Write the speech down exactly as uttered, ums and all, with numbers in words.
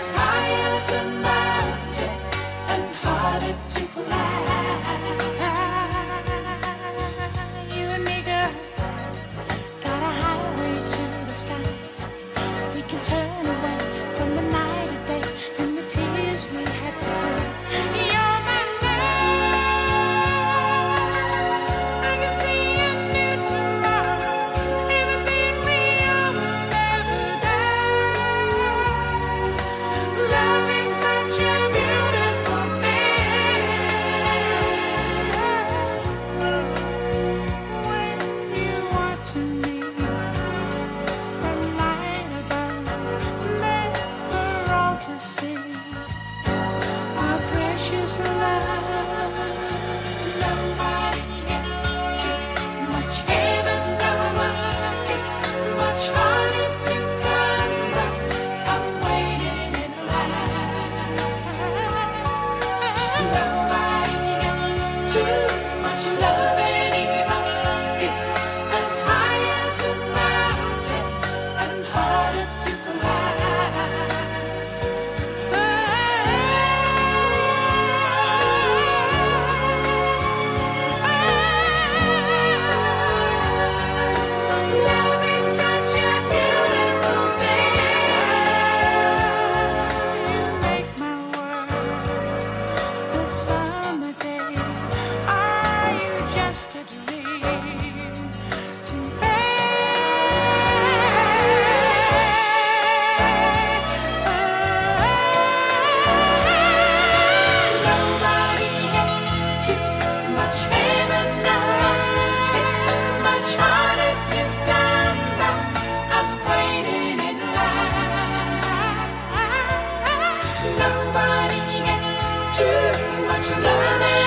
as high as a mountain and harder to climb. You and me, girl, got a highway to the sky. We can turn away from the night and day and the tears we had to cry. You're my love. I can see a new tomorrow. Everything we are will never die. Love is such a beautiful thing. When you want to me, the light above, never all to see. Our precious love, nobody gets too much heaven. No one gets much harder to come, but I'm waiting in line. Nobody gets too much love anymore. It's as high as a mountain and harder to Love is such a beautiful thing. You make my world a summer day. Are you just a dream to Nobody gets too much heaven. No, it's much harder to come by. I'm waiting in line. Nobody gets too much love.